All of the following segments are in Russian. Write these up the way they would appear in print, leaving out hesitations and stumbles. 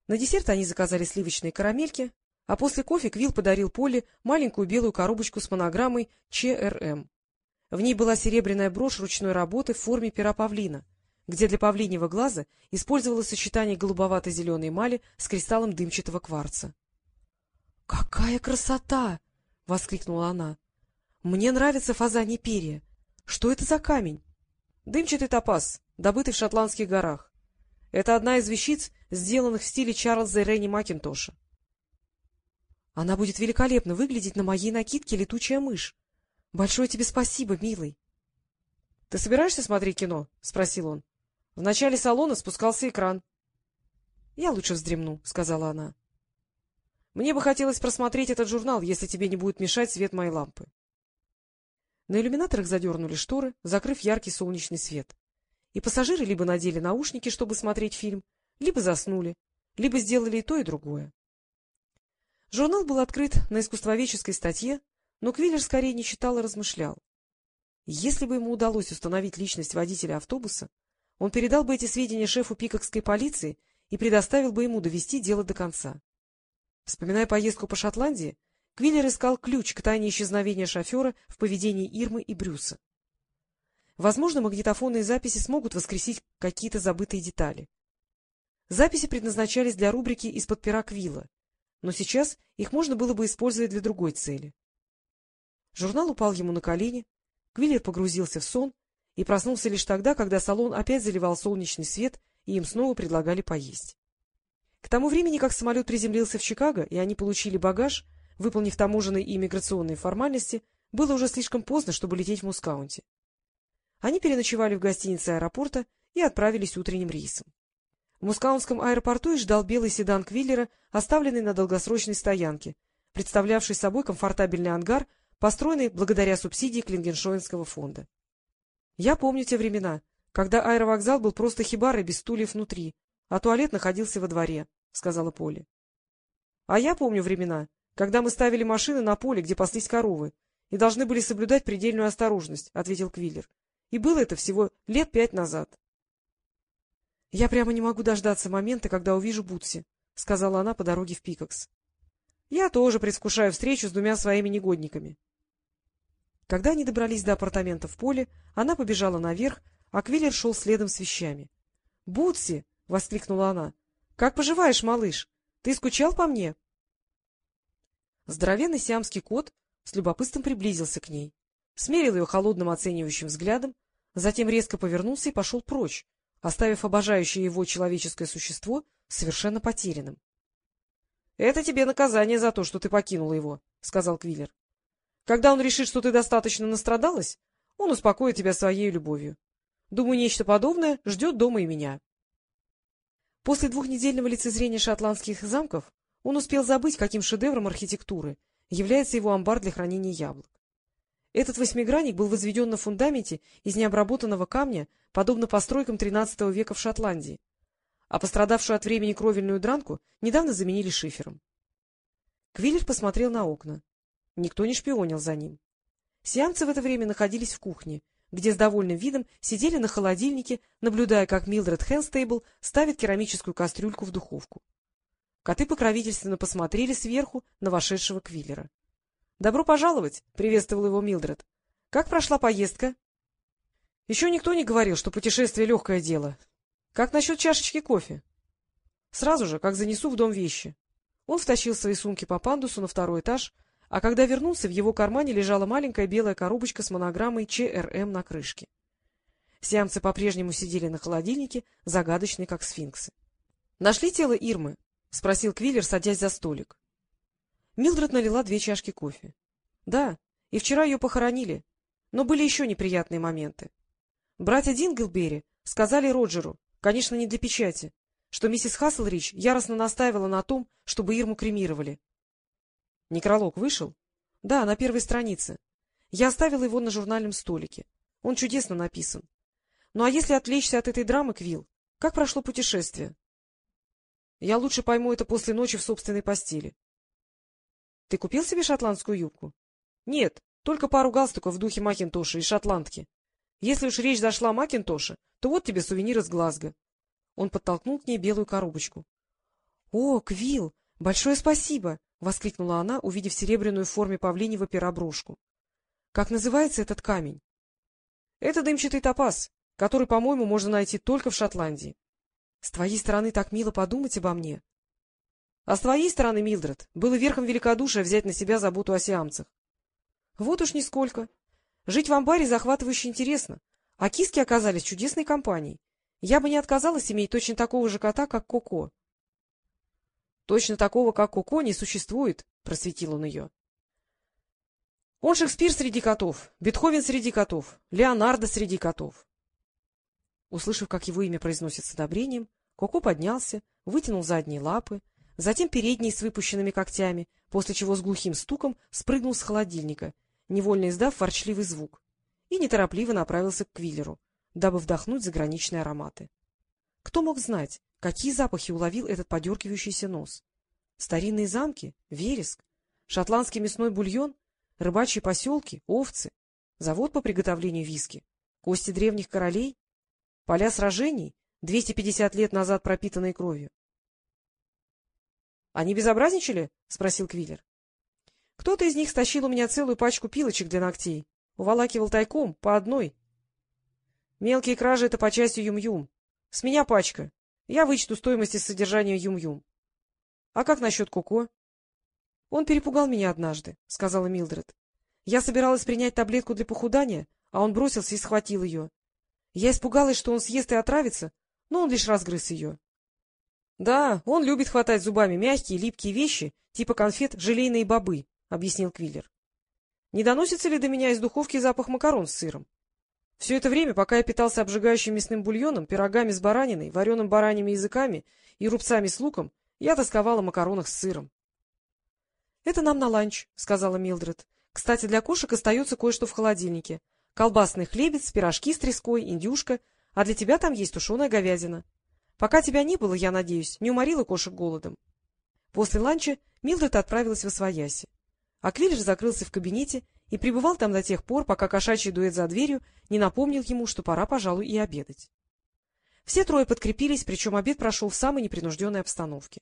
На десерт они заказали сливочные карамельки, а после кофе Квилл подарил Полли маленькую белую коробочку с монограммой ЧРМ. В ней была серебряная брошь ручной работы в форме пера павлина, где для павлиньего глаза использовалось сочетание голубовато-зеленой эмали с кристаллом дымчатого кварца. — Какая красота! — воскликнула она. — Мне нравятся фазаньи перья. Что это за камень? — Дымчатый топаз, добытый в Шотландских горах. Это одна из вещиц, сделанных в стиле Чарльза Ренни Макинтоша. — Она будет великолепно выглядеть на моей накидке «Летучая мышь». Большое тебе спасибо, милый. — Ты собираешься смотреть кино? — спросил он. В начале салона спускался экран. — Я лучше вздремну, — сказала она. — Мне бы хотелось просмотреть этот журнал, если тебе не будет мешать свет моей лампы. На иллюминаторах задернули шторы, закрыв яркий солнечный свет. И пассажиры либо надели наушники, чтобы смотреть фильм, либо заснули, либо сделали и то, и другое. Журнал был открыт на искусствоведческой статье, но Квиллер скорее не читал, а размышлял. Если бы ему удалось установить личность водителя автобуса, он передал бы эти сведения шефу пикокской полиции и предоставил бы ему довести дело до конца. Вспоминая поездку по Шотландии, Квиллер искал ключ к тайне исчезновения шофера в поведении Ирмы и Брюса. Возможно, магнитофонные записи смогут воскресить какие-то забытые детали. Записи предназначались для рубрики «Из-под пера Квилла», но сейчас их можно было бы использовать для другой цели. Журнал упал ему на колени, Квиллер погрузился в сон и проснулся лишь тогда, когда салон опять заливал солнечный свет, и им снова предлагали поесть. К тому времени, как самолет приземлился в Чикаго, и они получили багаж, выполнив таможенные и иммиграционные формальности, было уже слишком поздно, чтобы лететь в Мускаунти. Они переночевали в гостинице аэропорта и отправились утренним рейсом. В Мускаунском аэропорту их ждал белый седан Квиллера, оставленный на долгосрочной стоянке, представлявший собой комфортабельный ангар, построенный благодаря субсидии Клингеншоенского фонда. — Я помню те времена, когда аэровокзал был просто хибарой без стульев внутри, а туалет находился во дворе, — сказала Полли. — А я помню времена, когда мы ставили машины на поле, где паслись коровы, и должны были соблюдать предельную осторожность, — ответил Квиллер. — И было это всего лет 5 назад. — Я прямо не могу дождаться момента, когда увижу Бутси, — сказала она по дороге в Пикокс. — Я тоже предвкушаю встречу с 2 своими негодниками. Когда они добрались до апартаментов Полли, она побежала наверх, а Квиллер шел следом с вещами. — Бутси! — воскликнула она. — Как поживаешь, малыш? Ты скучал по мне? Здоровенный сиамский кот с любопытством приблизился к ней, смерил ее холодным оценивающим взглядом, затем резко повернулся и пошел прочь, оставив обожающее его человеческое существо совершенно потерянным. — Это тебе наказание за то, что ты покинула его, — сказал Квиллер. — Когда он решит, что ты достаточно настрадалась, он успокоит тебя своей любовью. Думаю, нечто подобное ждет дома и меня. После 2-недельного лицезрения шотландских замков он успел забыть, каким шедевром архитектуры является его амбар для хранения яблок. Этот восьмигранник был возведен на фундаменте из необработанного камня, подобно постройкам XIII века в Шотландии, а пострадавшую от времени кровельную дранку недавно заменили шифером. Квиллер посмотрел на окна. Никто не шпионил за ним. Сиамцы в это время находились в кухне, где с довольным видом сидели на холодильнике, наблюдая, как Милдред Хэнстейбл ставит керамическую кастрюльку в духовку. Коты покровительственно посмотрели сверху на вошедшего Квиллера. — Добро пожаловать! — приветствовал его Милдред. — Как прошла поездка? — Еще никто не говорил, что путешествие — легкое дело. Как насчет чашечки кофе? — Сразу же, как занесу в дом вещи. Он втащил свои сумки по пандусу на 2-й этаж, а когда вернулся, в его кармане лежала маленькая белая коробочка с монограммой ЧРМ на крышке. Сиамцы по-прежнему сидели на холодильнике, загадочные, как сфинксы. — Нашли тело Ирмы? — спросил Квиллер, садясь за столик. Милдред налила 2 чашки кофе. — Да, и вчера ее похоронили, но были еще неприятные моменты. Братья Динглберри сказали Роджеру, конечно, не для печати, что миссис Хасселрич яростно настаивала на том, чтобы Ирму кремировали. — Некролог вышел? — Да, на 1-й странице. Я оставила его на журнальном столике. Он чудесно написан. Ну а если отвлечься от этой драмы, Квилл, как прошло путешествие? — Я лучше пойму это после ночи в собственной постели. — Ты купил себе шотландскую юбку? — Нет, только пару галстуков в духе Макинтоша и шотландки. Если уж речь зашла о Макинтоше, то вот тебе сувенир из Глазго. Он подтолкнул к ней белую коробочку. — О, Квилл, большое спасибо! — воскликнула она, увидев серебряную в форме павлиньего пера брошку. — Как называется этот камень? — Это дымчатый топаз, который, по-моему, можно найти только в Шотландии. — С твоей стороны так мило подумать обо мне. — А с твоей стороны, Милдред, было верхом великодушия взять на себя заботу о сиамцах. — Вот уж нисколько. Жить в амбаре захватывающе интересно, а киски оказались чудесной компанией. Я бы не отказалась иметь точно такого же кота, как Коко. — Точно такого, как Коко, не существует, — просветил он ее. — Он Шекспир среди котов, Бетховен среди котов, Леонардо среди котов. Услышав, как его имя произносят с одобрением, Коко поднялся, вытянул задние лапы, затем передние с выпущенными когтями, после чего с глухим стуком спрыгнул с холодильника, невольно издав ворчливый звук, и неторопливо направился к Квиллеру, дабы вдохнуть заграничные ароматы. Кто мог знать, какие запахи уловил этот подергивающийся нос? Старинные замки, вереск, шотландский мясной бульон, рыбачьи поселки, овцы, завод по приготовлению виски, кости древних королей, поля сражений, 250 лет назад пропитанные кровью. — Они безобразничали? — спросил Квиллер. — Кто-то из них стащил у меня целую пачку пилочек для ногтей, уволакивал тайком, по одной. Мелкие кражи — это по части Юм-Юм. С меня пачка. Я вычту стоимость из содержания Юм-Юм. А как насчет Коко? — Он перепугал меня однажды, — сказала Милдред. Я собиралась принять таблетку для похудания, а он бросился и схватил ее. Я испугалась, что он съест и отравится, но он лишь разгрыз ее. — Да, он любит хватать зубами мягкие, липкие вещи, типа конфет «желейные бобы», — объяснил Квиллер. — Не доносится ли до меня из духовки запах макарон с сыром? Все это время, пока я питался обжигающим мясным бульоном, пирогами с бараниной, вареным бараньими языками и рубцами с луком, я тосковал о макаронах с сыром. — Это нам на ланч, — сказала Милдред. — Кстати, для кошек остается кое-что в холодильнике. Колбасный хлебец, пирожки с треской, индюшка, а для тебя там есть тушеная говядина. Пока тебя не было, я надеюсь, не уморила кошек голодом. После ланча Милдред отправилась восвояси, а Квиллер закрылся в кабинете и пребывал там до тех пор, пока кошачий дуэт за дверью не напомнил ему, что пора, пожалуй, и обедать. Все трое подкрепились, причем обед прошел в самой непринужденной обстановке.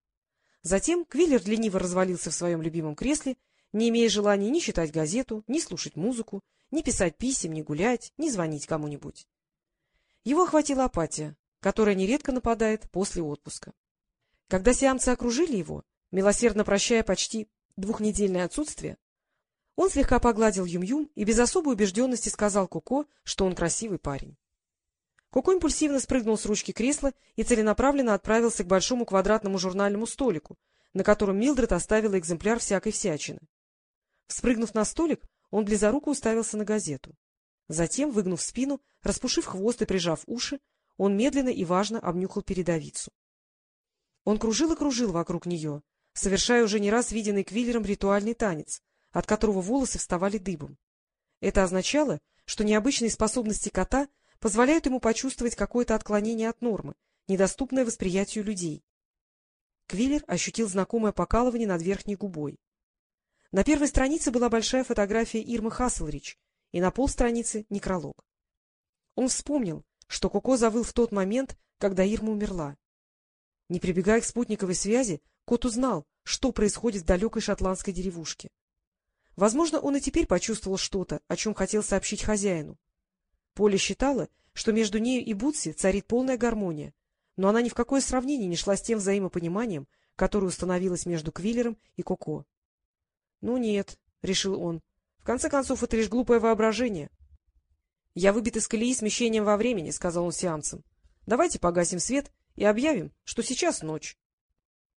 Затем Квиллер лениво развалился в своем любимом кресле, не имея желания ни читать газету, ни слушать музыку, ни писать писем, ни гулять, ни звонить кому-нибудь. Его охватила апатия, которая нередко нападает после отпуска. Когда сиамцы окружили его, милосердно прощая почти двухнедельное отсутствие, он слегка погладил Юм-Юм и без особой убежденности сказал Коко, что он красивый парень. Коко импульсивно спрыгнул с ручки кресла и целенаправленно отправился к большому квадратному журнальному столику, на котором Милдред оставила экземпляр всякой всячины. Вспрыгнув на столик, он близоруко уставился на газету. Затем, выгнув спину, распушив хвост и прижав уши, он медленно и важно обнюхал передовицу. Он кружил и кружил вокруг нее, совершая уже не раз виденный Квиллером ритуальный танец, от которого волосы вставали дыбом. Это означало, что необычные способности кота позволяют ему почувствовать какое-то отклонение от нормы, недоступное восприятию людей. Квиллер ощутил знакомое покалывание над верхней губой. На первой странице была большая фотография Ирмы Хасселрич, и на полстраницы — некролог. Он вспомнил, что Коко завыл в тот момент, когда Ирма умерла. Не прибегая к спутниковой связи, кот узнал, что происходит в далекой шотландской деревушке. Возможно, он и теперь почувствовал что-то, о чем хотел сообщить хозяину. Поля считала, что между нею и Бутси царит полная гармония, но она ни в какое сравнение не шла с тем взаимопониманием, которое установилось между Квиллером и Коко. — Ну нет, — решил он, — в конце концов, это лишь глупое воображение. — Я выбит из колеи смещением во времени, — сказал он сиамцам. — Давайте погасим свет и объявим, что сейчас ночь.